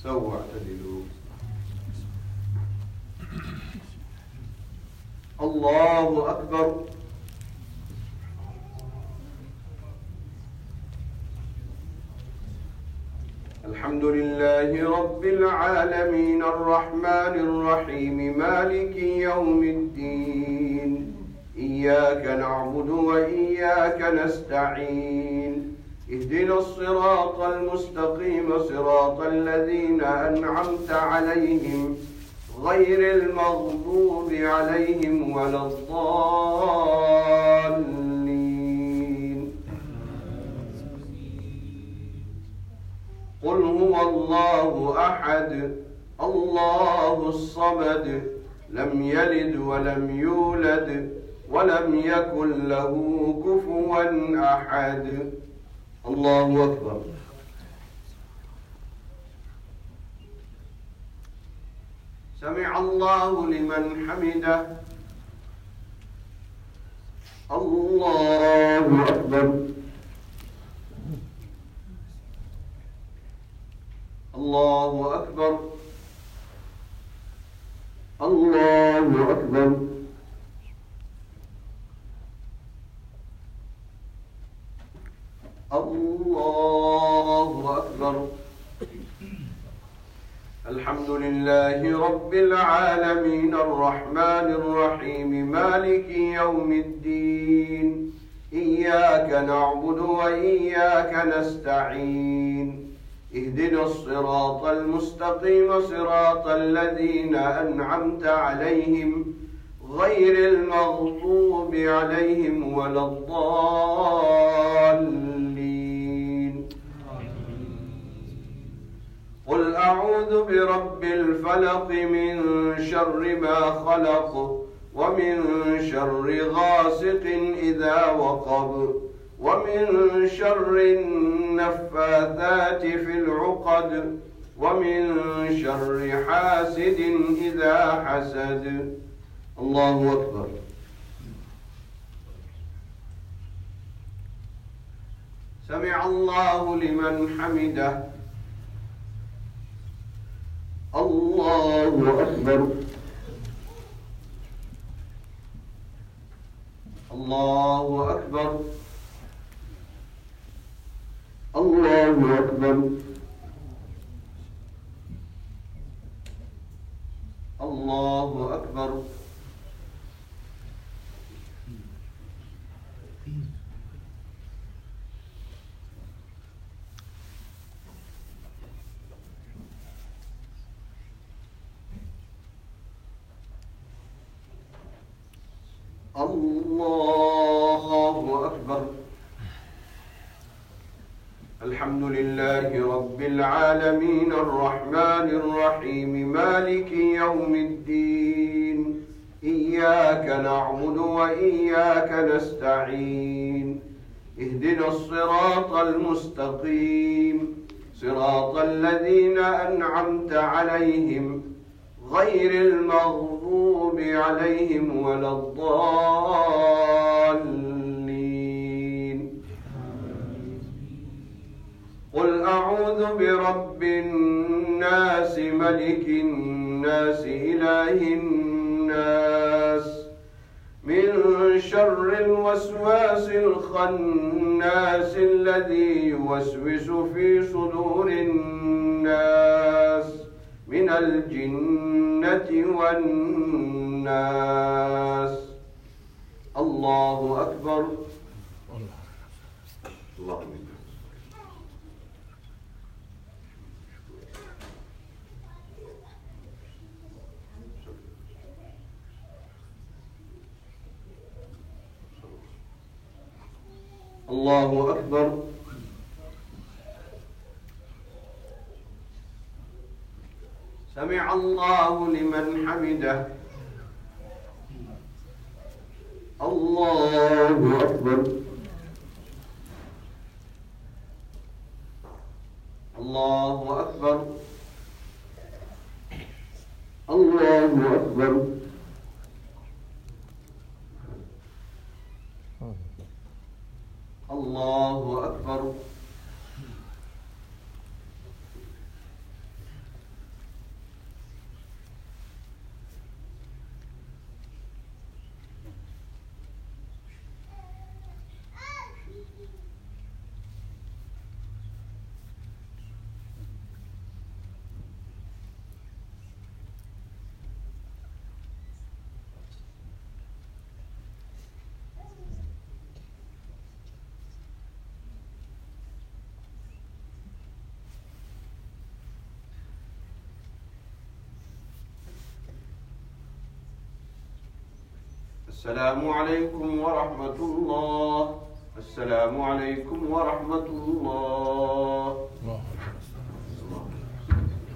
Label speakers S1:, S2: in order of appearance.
S1: استووا واعتدلوا. الله أكبر. الحمد لله رب العالمين الرحمن الرحيم مالك يوم الدين. إياك نعبد وإياك نستعين. اهدنا الصراط المستقيم صراط الذين أنعمت عليهم غير المغضوب عليهم ولا الضالين. قل هو الله أحد الله الصمد لم يلد ولم يولد ولم يكن له كفوا أحد. الله أكبر. سمع الله لمن حمده. الله أكبر. الله أكبر. الله أكبر. الله أكبر. الحمد لله رب العالمين الرحمن الرحيم مالك يوم الدين. إياك نعبد وإياك نستعين. اهدنا الصراط المستقيم صراط الذين أنعمت عليهم غير المغضوب عليهم ولا الضالين. قل أعوذ برب الفلق من شر ما خلق ومن شر غاسق إذا وقب ومن شر النفاثات في العقد ومن شر حاسد إذا حسد. الله أكبر. سمع الله لمن حمده. الله أكبر. الله أكبر. الله أكبر. الله أكبر. الله أكبر. الحمد لله رب العالمين الرحمن الرحيم مالك يوم الدين. إياك نعبد وإياك نستعين. اهدنا الصراط المستقيم صراط الذين أنعمت عليهم غير المغضوب عليهم ولا الضالين. قل أعوذ برب الناس ملك الناس إله الناس من شر الوسواس الخناس الذي يوسوس في صدور الناس من الجنة والناس. الله أكبر. الله أكبر. الله أكبر. سمع الله لمن حمده. الله أكبر. الله أكبر. الله أكبر. الله أكبر. السلام عليكم ورحمة الله. السلام عليكم ورحمة الله.